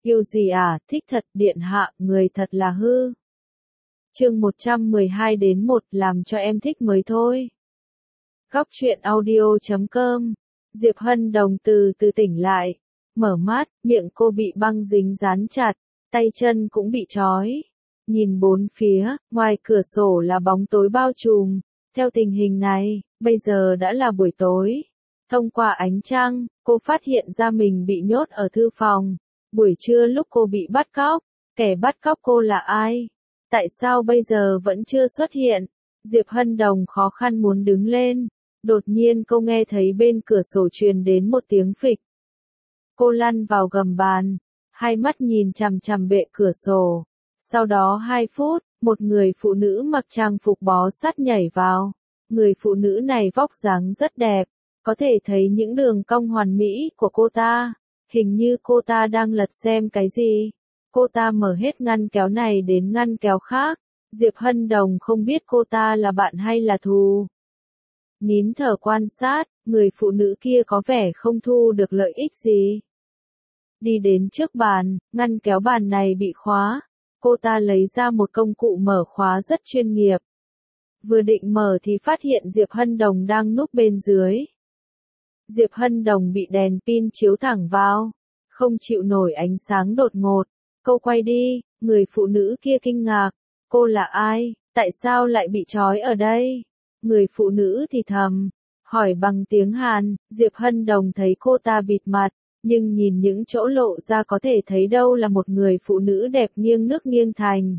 Yêu gì à, thích thật, điện hạ, người thật là hư. Chương 112 đến 1 làm cho em thích mới thôi. Góc truyện audio.com. Diệp Hân Đồng từ từ tỉnh lại, mở mắt, miệng cô bị băng dính dán chặt, tay chân cũng bị trói. Nhìn bốn phía, ngoài cửa sổ là bóng tối bao trùm. Theo tình hình này, bây giờ đã là buổi tối. Thông qua ánh trăng, cô phát hiện ra mình bị nhốt ở thư phòng. Buổi trưa lúc cô bị bắt cóc, kẻ bắt cóc cô là ai? Tại sao bây giờ vẫn chưa xuất hiện? Diệp Hân Đồng khó khăn muốn đứng lên. Đột nhiên cô nghe thấy bên cửa sổ truyền đến một tiếng phịch. Cô lăn vào gầm bàn, hai mắt nhìn chằm chằm bệ cửa sổ. Sau đó 2 phút, một người phụ nữ mặc trang phục bó sát nhảy vào. Người phụ nữ này vóc dáng rất đẹp, có thể thấy những đường cong hoàn mỹ của cô ta. Hình như cô ta đang lật xem cái gì. Cô ta mở hết ngăn kéo này đến ngăn kéo khác. Diệp Hân Đồng không biết cô ta là bạn hay là thù. Nín thở quan sát, người phụ nữ kia có vẻ không thu được lợi ích gì. Đi đến trước bàn, ngăn kéo bàn này bị khóa. Cô ta lấy ra một công cụ mở khóa rất chuyên nghiệp. Vừa định mở thì phát hiện Diệp Hân Đồng đang núp bên dưới. Diệp Hân Đồng bị đèn pin chiếu thẳng vào, không chịu nổi ánh sáng đột ngột. Cô quay đi, người phụ nữ kia kinh ngạc. Cô là ai, tại sao lại bị trói ở đây? Người phụ nữ thì thầm, hỏi bằng tiếng Hàn. Diệp Hân Đồng thấy cô ta bịt mặt, nhưng nhìn những chỗ lộ ra có thể thấy đâu là một người phụ nữ đẹp nghiêng nước nghiêng thành.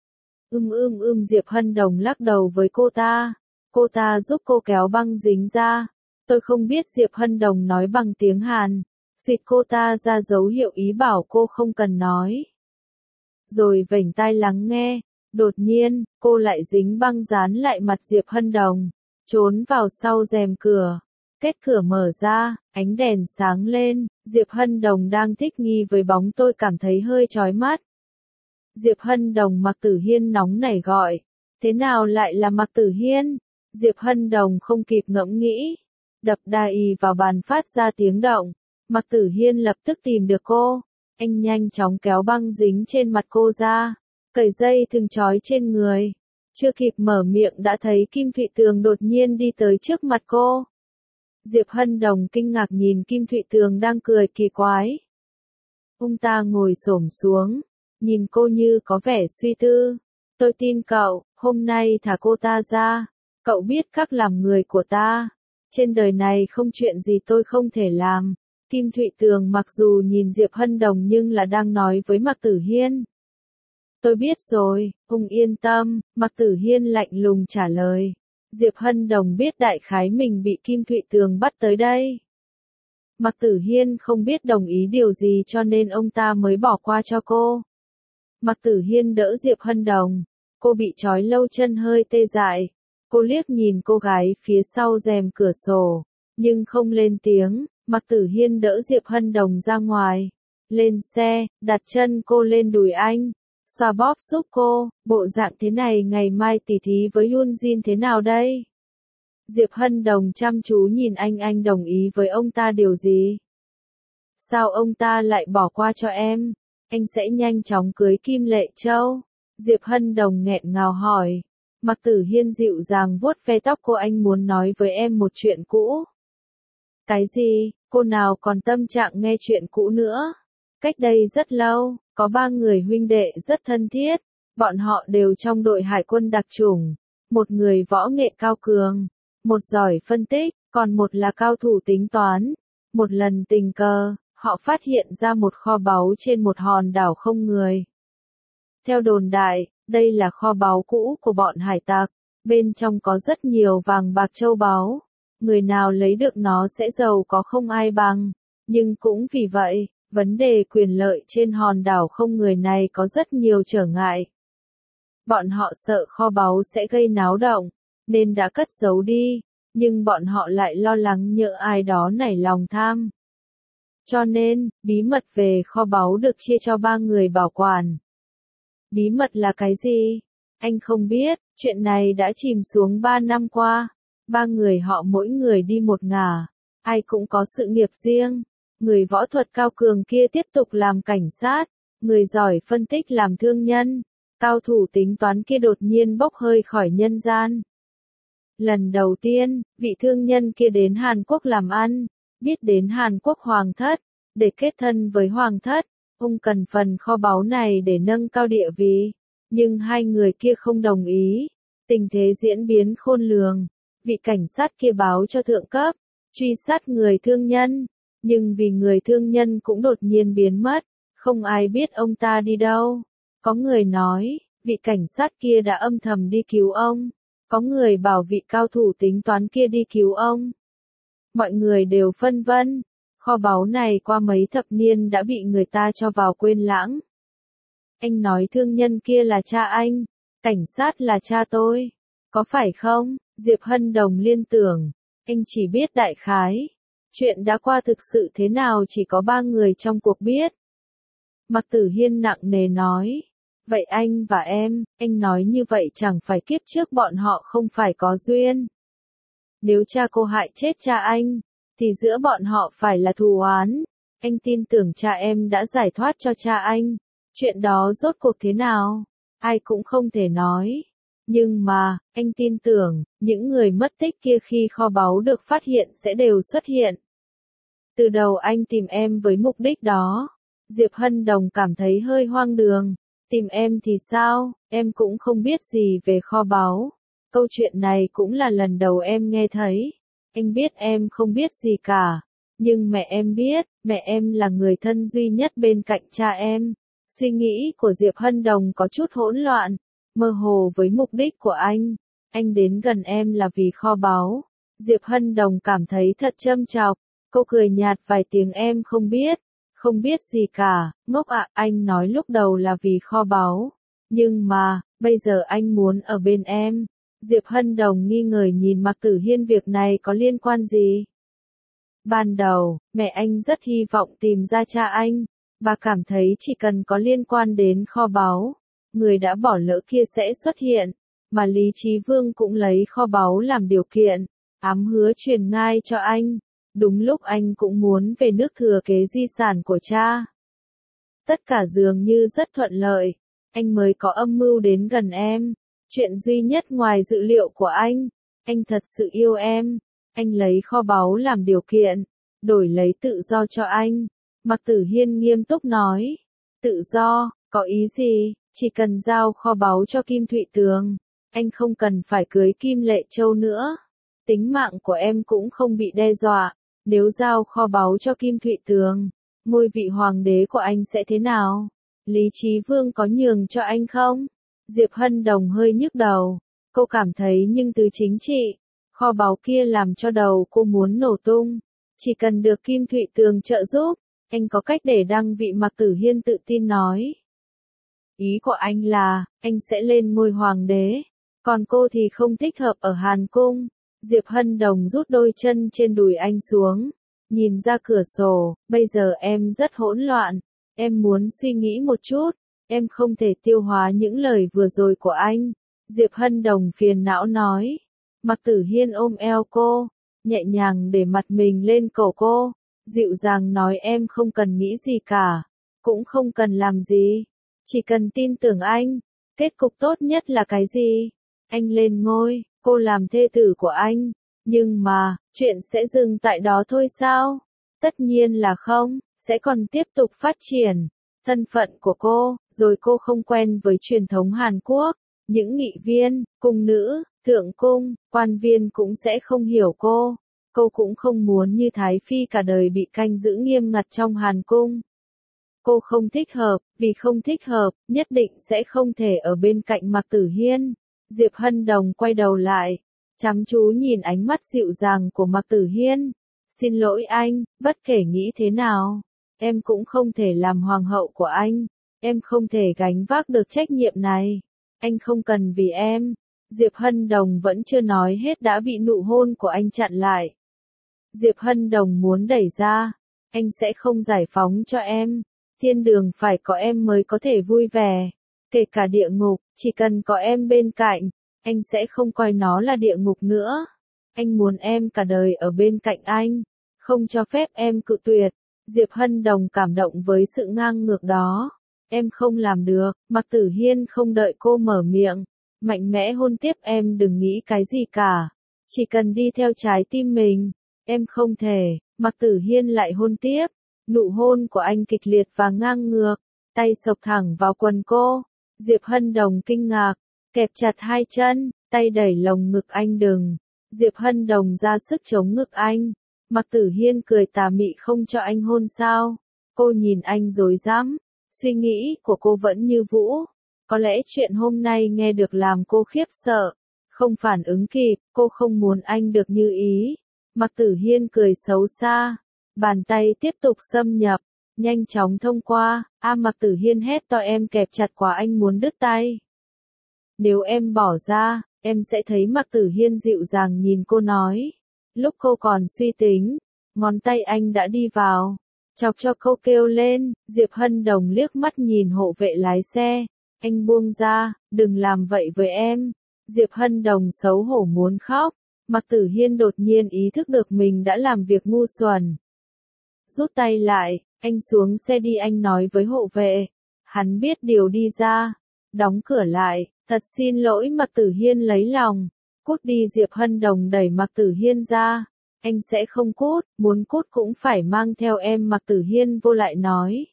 Diệp Hân Đồng lắc đầu với cô ta. Cô ta giúp cô kéo băng dính ra. Tôi không biết, Diệp Hân Đồng nói bằng tiếng Hàn. Xịt cô ta ra dấu hiệu ý bảo cô không cần nói. Rồi vểnh tai lắng nghe. Đột nhiên, cô lại dính băng dán lại mặt Diệp Hân Đồng, trốn vào sau rèm cửa. Kết cửa mở ra, ánh đèn sáng lên, Diệp Hân Đồng đang thích nghi với bóng tôi cảm thấy hơi chói mắt. Diệp Hân Đồng. Mạc Tử Hiên nóng nảy gọi. Thế nào lại là Mạc Tử Hiên? Diệp Hân Đồng không kịp ngẫm nghĩ. Đập đài vào bàn phát ra tiếng động. Mạc Tử Hiên lập tức tìm được cô. Anh nhanh chóng kéo băng dính trên mặt cô ra, cởi dây thừng trói trên người. Chưa kịp mở miệng đã thấy Kim Thụy Tường đột nhiên đi tới trước mặt cô. Diệp Hân Đồng kinh ngạc nhìn Kim Thụy Tường đang cười kỳ quái. Ông ta ngồi xổm xuống, nhìn cô như có vẻ suy tư. Tôi tin cậu, hôm nay thả cô ta ra. Cậu biết cách làm người của ta. Trên đời này không chuyện gì tôi không thể làm. Kim Thụy Tường mặc dù nhìn Diệp Hân Đồng nhưng là đang nói với Mạc Tử Hiên. Tôi biết rồi, ông yên tâm, Mạc Tử Hiên lạnh lùng trả lời. Diệp Hân Đồng biết đại khái mình bị Kim Thụy Tường bắt tới đây. Mạc Tử Hiên không biết đồng ý điều gì cho nên ông ta mới bỏ qua cho cô. Mạc Tử Hiên đỡ Diệp Hân Đồng. Cô bị trói lâu chân hơi tê dại. Cô liếc nhìn cô gái phía sau rèm cửa sổ, nhưng không lên tiếng. Mạc Tử Hiên đỡ Diệp Hân Đồng ra ngoài. Lên xe, đặt chân cô lên đùi anh. Xoa bóp giúp cô, bộ dạng thế này ngày mai tỉ thí với Hyun Jin thế nào đây? Diệp Hân Đồng chăm chú nhìn anh đồng ý với ông ta điều gì? Sao ông ta lại bỏ qua cho em? Anh sẽ nhanh chóng cưới Kim Lệ Châu. Diệp Hân Đồng nghẹn ngào hỏi. Mạc Tử Hiên dịu dàng vuốt ve tóc cô. Anh muốn nói với em một chuyện cũ. Cái gì? Cô nào còn tâm trạng nghe chuyện cũ nữa? Cách đây rất lâu, có 3 người huynh đệ rất thân thiết. Bọn họ đều trong đội hải quân đặc chủng. Một người võ nghệ cao cường, một giỏi phân tích, còn một là cao thủ tính toán. Một lần tình cờ, họ phát hiện ra một kho báu trên một hòn đảo không người. Theo đồn đại, đây là kho báu cũ của bọn hải tặc. Bên trong có rất nhiều vàng bạc châu báu. Người nào lấy được nó sẽ giàu có không ai bằng. Nhưng cũng vì vậy, vấn đề quyền lợi trên hòn đảo không người này có rất nhiều trở ngại. Bọn họ sợ kho báu sẽ gây náo động, nên đã cất giấu đi, nhưng bọn họ lại lo lắng nhỡ ai đó nảy lòng tham. Cho nên, bí mật về kho báu được chia cho 3 người bảo quản. Bí mật là cái gì? Anh không biết, chuyện này đã chìm xuống 3 năm qua. 3 người họ mỗi người đi một ngả, ai cũng có sự nghiệp riêng. Người võ thuật cao cường kia tiếp tục làm cảnh sát, người giỏi phân tích làm thương nhân, cao thủ tính toán kia đột nhiên bốc hơi khỏi nhân gian. Lần đầu tiên, vị thương nhân kia đến Hàn Quốc làm ăn, biết đến Hàn Quốc hoàng thất, để kết thân với hoàng thất, ông cần phần kho báu này để nâng cao địa vị, nhưng hai người kia không đồng ý. Tình thế diễn biến khôn lường, vị cảnh sát kia báo cho thượng cấp, truy sát người thương nhân, nhưng vì người thương nhân cũng đột nhiên biến mất, không ai biết ông ta đi đâu. Có người nói, vị cảnh sát kia đã âm thầm đi cứu ông, có người bảo vị cao thủ tính toán kia đi cứu ông. Mọi người đều phân vân, kho báu này qua mấy thập niên đã bị người ta cho vào quên lãng. Anh nói thương nhân kia là cha anh, cảnh sát là cha tôi, có phải không? Diệp Hân Đồng liên tưởng, anh chỉ biết đại khái, chuyện đã qua thực sự thế nào chỉ có 3 người trong cuộc biết. Mạc Tử Hiên nặng nề nói, vậy anh và em, anh nói như vậy chẳng phải kiếp trước bọn họ không phải có duyên. Nếu cha cô hại chết cha anh, thì giữa bọn họ phải là thù oán. Anh tin tưởng cha em đã giải thoát cho cha anh. Chuyện đó rốt cuộc thế nào? Ai cũng không thể nói. Nhưng mà, anh tin tưởng, những người mất tích kia khi kho báu được phát hiện sẽ đều xuất hiện. Từ đầu anh tìm em với mục đích đó. Diệp Hân Đồng cảm thấy hơi hoang đường. Tìm em thì sao, em cũng không biết gì về kho báu. Câu chuyện này cũng là lần đầu em nghe thấy. Anh biết em không biết gì cả. Nhưng mẹ em biết, mẹ em là người thân duy nhất bên cạnh cha em. Suy nghĩ của Diệp Hân Đồng có chút hỗn loạn, mơ hồ với mục đích của anh. Anh đến gần em là vì kho báu. Diệp Hân Đồng cảm thấy thật châm chọc. Cô cười nhạt vài tiếng em không biết gì cả, ngốc ạ, anh nói lúc đầu là vì kho báu. Nhưng mà, bây giờ anh muốn ở bên em. Diệp Hân Đồng nghi ngờ nhìn Mạc Tử Hiên việc này có liên quan gì? Ban đầu, mẹ anh rất hy vọng tìm ra cha anh. Bà cảm thấy chỉ cần có liên quan đến kho báu, người đã bỏ lỡ kia sẽ xuất hiện. Mà Lý Chí Vương cũng lấy kho báu làm điều kiện, ám hứa truyền ngai cho anh. Đúng lúc anh cũng muốn về nước thừa kế di sản của cha. Tất cả dường như rất thuận lợi, anh mới có âm mưu đến gần em. Chuyện duy nhất ngoài dự liệu của anh thật sự yêu em. Anh lấy kho báu làm điều kiện, đổi lấy tự do cho anh. Mạc Tử Hiên nghiêm túc nói, tự do, có ý gì, chỉ cần giao kho báu cho Kim Thụy Tường, anh không cần phải cưới Kim Lệ Châu nữa. Tính mạng của em cũng không bị đe dọa. Nếu giao kho báu cho Kim Thụy Tường, ngôi vị hoàng đế của anh sẽ thế nào? Lý Chí Vương có nhường cho anh không? Diệp Hân Đồng hơi nhức đầu. Cô cảm thấy nhưng từ chính trị, kho báu kia làm cho đầu cô muốn nổ tung. Chỉ cần được Kim Thụy Tường trợ giúp, anh có cách để đăng vị. Mạc Tử Hiên tự tin nói. Ý của anh là, anh sẽ lên ngôi hoàng đế, còn cô thì không thích hợp ở Hàn Cung. Diệp Hân Đồng rút đôi chân trên đùi anh xuống, nhìn ra cửa sổ, bây giờ em rất hỗn loạn, em muốn suy nghĩ một chút, em không thể tiêu hóa những lời vừa rồi của anh. Diệp Hân Đồng phiền não nói. Mạc Tử Hiên ôm eo cô, nhẹ nhàng để mặt mình lên cổ cô, dịu dàng nói em không cần nghĩ gì cả, cũng không cần làm gì, chỉ cần tin tưởng anh. Kết cục tốt nhất là cái gì? Anh lên ngôi, cô làm thê tử của anh, nhưng mà, chuyện sẽ dừng tại đó thôi sao? Tất nhiên là không, sẽ còn tiếp tục phát triển. Thân phận của cô, rồi cô không quen với truyền thống Hàn Quốc, những nghị viên, cung nữ, thượng cung, quan viên cũng sẽ không hiểu cô. Cô cũng không muốn như Thái Phi cả đời bị canh giữ nghiêm ngặt trong Hàn Cung. Cô không thích hợp, vì không thích hợp, nhất định sẽ không thể ở bên cạnh Mạc Tử Hiên. Diệp Hân Đồng quay đầu lại, chăm chú nhìn ánh mắt dịu dàng của Mạc Tử Hiên. Xin lỗi anh, bất kể nghĩ thế nào, em cũng không thể làm hoàng hậu của anh. Em không thể gánh vác được trách nhiệm này. Anh không cần vì em. Diệp Hân Đồng vẫn chưa nói hết đã bị nụ hôn của anh chặn lại. Diệp Hân Đồng muốn đẩy ra. Anh sẽ không giải phóng cho em. Thiên đường phải có em mới có thể vui vẻ. Kể cả địa ngục, chỉ cần có em bên cạnh, anh sẽ không coi nó là địa ngục nữa. Anh muốn em cả đời ở bên cạnh anh, không cho phép em cự tuyệt. Diệp Hân Đồng cảm động với sự ngang ngược đó. Em không làm được, Mạc Tử Hiên không đợi cô mở miệng. Mạnh mẽ hôn tiếp, em đừng nghĩ cái gì cả. Chỉ cần đi theo trái tim mình. Em không thể, Mạc Tử Hiên lại hôn tiếp. Nụ hôn của anh kịch liệt và ngang ngược. Tay sộc thẳng vào quần cô. Diệp Hân Đồng kinh ngạc, kẹp chặt hai chân, tay đẩy lồng ngực anh đừng. Diệp Hân Đồng ra sức chống ngực anh. Mạc Tử Hiên cười tà mị, không cho anh hôn sao? Cô nhìn anh rối rắm, suy nghĩ của cô vẫn như vũ. Có lẽ chuyện hôm nay nghe được làm cô khiếp sợ, không phản ứng kịp, cô không muốn anh được như ý. Mạc Tử Hiên cười xấu xa, bàn tay tiếp tục xâm nhập, nhanh chóng thông qua. Mạc Tử Hiên hét to, em kẹp chặt quá, anh muốn đứt tay. Nếu em bỏ ra, em sẽ thấy. Mạc Tử Hiên dịu dàng nhìn cô nói. Lúc cô còn suy tính, ngón tay anh đã đi vào, chọc cho cô kêu lên. Diệp Hân Đồng liếc mắt nhìn hộ vệ lái xe. Anh buông ra, đừng làm vậy với em. Diệp Hân Đồng xấu hổ muốn khóc. Mạc Tử Hiên đột nhiên ý thức được mình đã làm việc ngu xuẩn. Rút tay lại, anh xuống xe đi, anh nói với hộ vệ. Hắn biết điều, đi ra, đóng cửa lại. Thật xin lỗi. Mạc Tử Hiên lấy lòng. Cút đi. Diệp Hân Đồng đẩy Mạc Tử Hiên ra. Anh sẽ không cút, muốn cút cũng phải mang theo em. Mạc Tử Hiên vô lại nói.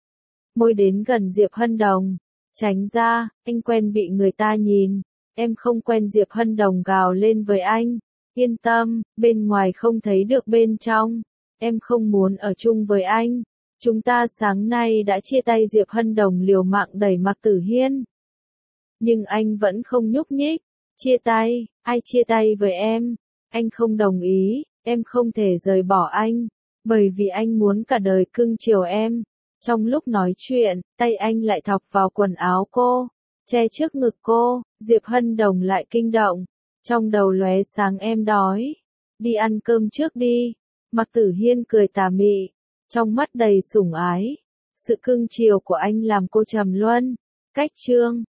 Môi đến gần Diệp Hân Đồng. Tránh ra, anh quen bị người ta nhìn. Em không quen. Diệp Hân Đồng gào lên với anh. Yên tâm, bên ngoài không thấy được bên trong. Em không muốn ở chung với anh. Chúng ta sáng nay đã chia tay. Diệp Hân Đồng liều mạng đẩy Mạc Tử Hiên. Nhưng anh vẫn không nhúc nhích. Chia tay, ai chia tay với em? Anh không đồng ý, em không thể rời bỏ anh. Bởi vì anh muốn cả đời cưng chiều em. Trong lúc nói chuyện, tay anh lại thọc vào quần áo cô, che trước ngực cô. Diệp Hân Đồng lại kinh động. Trong đầu lóe sáng, em đói. Đi ăn cơm trước đi. Mạc Tử Hiên cười tà mị, trong mắt đầy sủng ái. Sự cưng chiều của anh làm cô trầm luân. Cách chương